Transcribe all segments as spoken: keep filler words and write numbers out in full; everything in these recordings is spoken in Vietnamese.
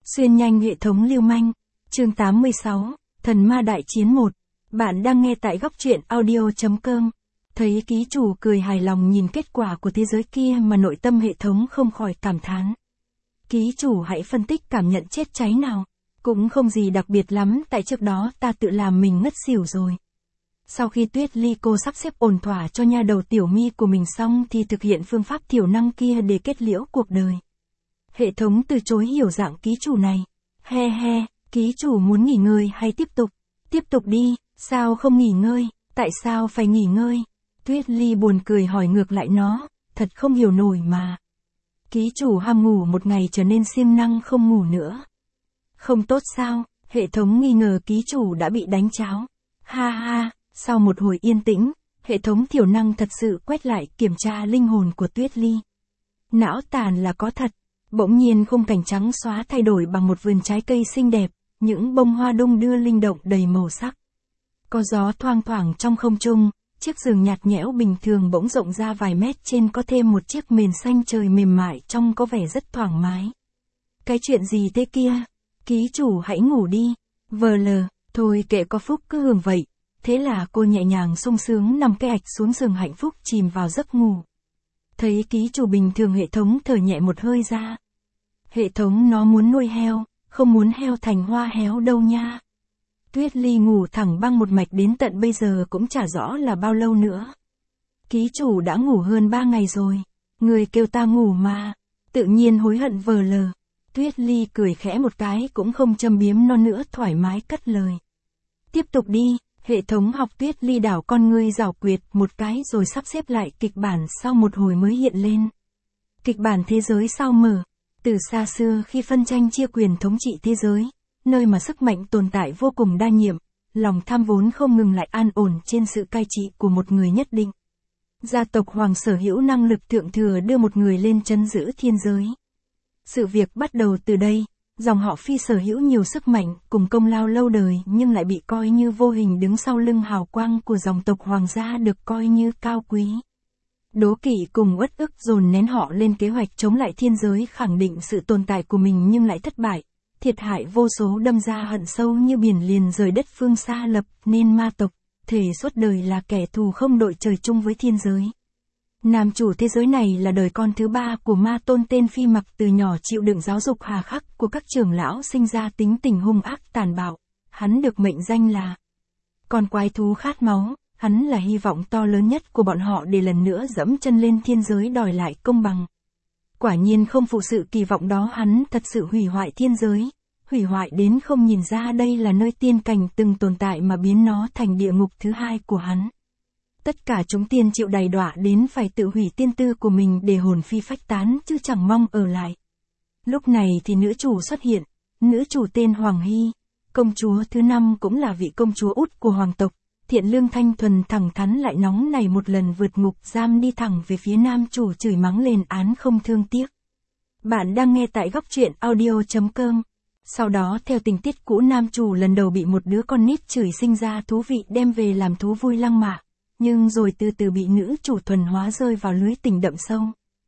Xuyên nhanh hệ thống lưu manh. Chương tám mươi sáu, Thần ma đại chiến một. Bạn đang nghe tại góc truyện audio chấm com. Thấy ký chủ cười hài lòng nhìn kết quả của thế giới kia mà nội tâm hệ thống không khỏi cảm thán. Ký chủ hãy phân tích cảm nhận chết cháy nào. Cũng không gì đặc biệt lắm, tại trước đó ta tự làm mình ngất xỉu rồi. Sau khi Tuyết Ly cô sắp xếp ổn thỏa cho nha đầu Tiểu Mi của mình xong thì thực hiện phương pháp thiểu năng kia để kết liễu cuộc đời. Hệ thống từ chối hiểu dạng ký chủ này. He he, ký chủ muốn nghỉ ngơi hay tiếp tục? Tiếp tục đi, sao không nghỉ ngơi, tại sao phải nghỉ ngơi? Tuyết Ly buồn cười hỏi ngược lại nó, thật không hiểu nổi mà. Ký chủ ham ngủ một ngày trở nên siêng năng không ngủ nữa. Không tốt sao? Hệ thống nghi ngờ ký chủ đã bị đánh cháo. Ha ha, sau một hồi yên tĩnh, hệ thống thiểu năng thật sự quét lại kiểm tra linh hồn của Tuyết Ly. Não tàn là có thật. Bỗng nhiên khung cảnh trắng xóa thay đổi bằng một vườn trái cây xinh đẹp, những bông hoa đung đưa linh động đầy màu sắc. Có gió thoang thoảng trong không trung, chiếc giường nhạt nhẽo bình thường bỗng rộng ra vài mét, trên có thêm một chiếc mền xanh trời mềm mại trông có vẻ rất thoải mái. Cái chuyện gì thế kia? Ký chủ hãy ngủ đi. Vờ lờ, thôi kệ có phúc cứ hưởng vậy. Thế là cô nhẹ nhàng sung sướng nằm cái ạch xuống giường hạnh phúc chìm vào giấc ngủ. Thấy ký chủ bình thường, hệ thống thở nhẹ một hơi ra. Hệ thống nó muốn nuôi heo, không muốn heo thành hoa héo đâu nha. Tuyết Ly ngủ thẳng băng một mạch đến tận bây giờ cũng chả rõ là bao lâu nữa. Ký chủ đã ngủ hơn ba ngày rồi. Người kêu ta ngủ mà. Tự nhiên hối hận vờ lờ. Tuyết Ly cười khẽ một cái cũng không châm biếm nó nữa, thoải mái cất lời. Tiếp tục đi. Hệ thống học Tuyết Ly đảo con ngươi giảo quyệt một cái rồi sắp xếp lại kịch bản sau một hồi mới hiện lên. Kịch bản thế giới sao mở. Từ xa xưa khi phân tranh chia quyền thống trị thế giới, nơi mà sức mạnh tồn tại vô cùng đa nhiệm, lòng tham vốn không ngừng lại an ổn trên sự cai trị của một người nhất định. Gia tộc hoàng sở hữu năng lực thượng thừa đưa một người lên trấn giữ thiên giới. Sự việc bắt đầu từ đây. Dòng họ Phi sở hữu nhiều sức mạnh, cùng công lao lâu đời nhưng lại bị coi như vô hình đứng sau lưng hào quang của dòng tộc hoàng gia được coi như cao quý. Đố kỵ cùng uất ức dồn nén họ lên kế hoạch chống lại thiên giới, khẳng định sự tồn tại của mình nhưng lại thất bại. Thiệt hại vô số, đâm ra hận sâu như biển, liền rời đất phương xa lập nên ma tộc, thề suốt đời là kẻ thù không đội trời chung với thiên giới. Nam chủ thế giới này là đời con thứ ba của ma tôn tên Phi Mặc, từ nhỏ chịu đựng giáo dục hà khắc của các trưởng lão, sinh ra tính tình hung ác tàn bạo. Hắn được mệnh danh là con quái thú khát máu, hắn là hy vọng to lớn nhất của bọn họ để lần nữa dẫm chân lên thiên giới đòi lại công bằng. Quả nhiên không phụ sự kỳ vọng đó, hắn thật sự hủy hoại thiên giới, hủy hoại đến không nhìn ra đây là nơi tiên cảnh từng tồn tại mà biến nó thành địa ngục thứ hai của hắn. Tất cả chúng tiên chịu đầy đọa đến phải tự hủy tiên tư của mình để hồn phi phách tán chứ chẳng mong ở lại. Lúc này thì nữ chủ xuất hiện, nữ chủ tên Hoàng Hy, công chúa thứ năm cũng là vị công chúa út của hoàng tộc, thiện lương thanh thuần thẳng thắn lại nóng này, một lần vượt ngục giam đi thẳng về phía nam chủ chửi mắng lên án không thương tiếc. Bạn đang nghe tại góc truyện audio chấm com. Sau đó theo tình tiết cũ, nam chủ lần đầu bị một đứa con nít chửi sinh ra thú vị đem về làm thú vui lăng mạ. Nhưng rồi từ từ bị nữ chủ thuần hóa, rơi vào lưới tình đậm sâu.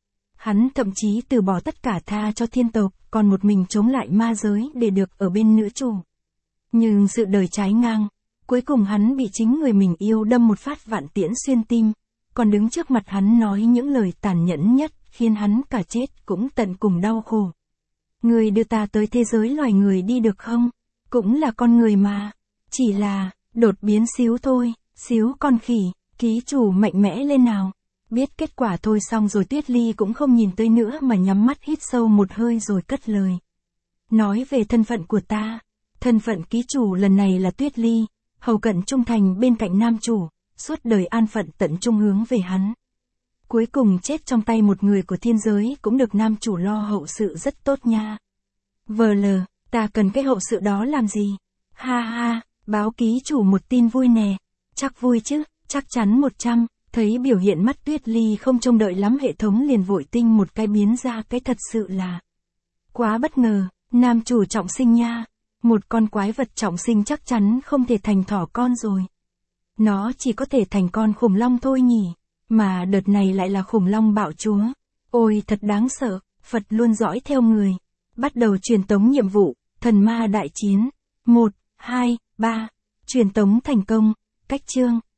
Hắn thậm chí từ bỏ tất cả tha cho thiên tộc, còn một mình chống lại ma giới để được ở bên nữ chủ. Nhưng sự đời trái ngang, cuối cùng hắn bị chính người mình yêu đâm một phát vạn tiễn xuyên tim, còn đứng trước mặt hắn nói những lời tàn nhẫn nhất, khiến hắn cả chết cũng tận cùng đau khổ. Người đưa ta tới thế giới loài người đi được không? Cũng là con người mà. Chỉ là, đột biến xíu thôi, xíu con khỉ. Ký chủ mạnh mẽ lên nào. Biết kết quả thôi xong rồi, Tuyết Ly cũng không nhìn tới nữa mà nhắm mắt hít sâu một hơi rồi cất lời. Nói về thân phận của ta. Thân phận ký chủ lần này là Tuyết Ly, hầu cận trung thành bên cạnh nam chủ, suốt đời an phận tận trung hướng về hắn. Cuối cùng chết trong tay một người của thiên giới cũng được nam chủ lo hậu sự rất tốt nha. Vờ lờ, ta cần cái hậu sự đó làm gì? Ha ha, báo ký chủ một tin vui nè. Chắc vui chứ? Chắc chắn một trăm. Thấy biểu hiện mắt Tuyết Ly không trông đợi lắm, hệ thống liền vội tinh một cái biến ra cái thật sự là quá bất ngờ. Nam chủ trọng sinh nha. Một con quái vật trọng sinh chắc chắn không thể thành thỏ con rồi. Nó chỉ có thể thành con khủng long thôi nhỉ. Mà đợt này lại là khủng long bạo chúa. Ôi thật đáng sợ. Phật luôn dõi theo người. Bắt đầu truyền tống nhiệm vụ, thần ma đại chiến. một, hai, ba. Truyền tống thành công. Cách chương.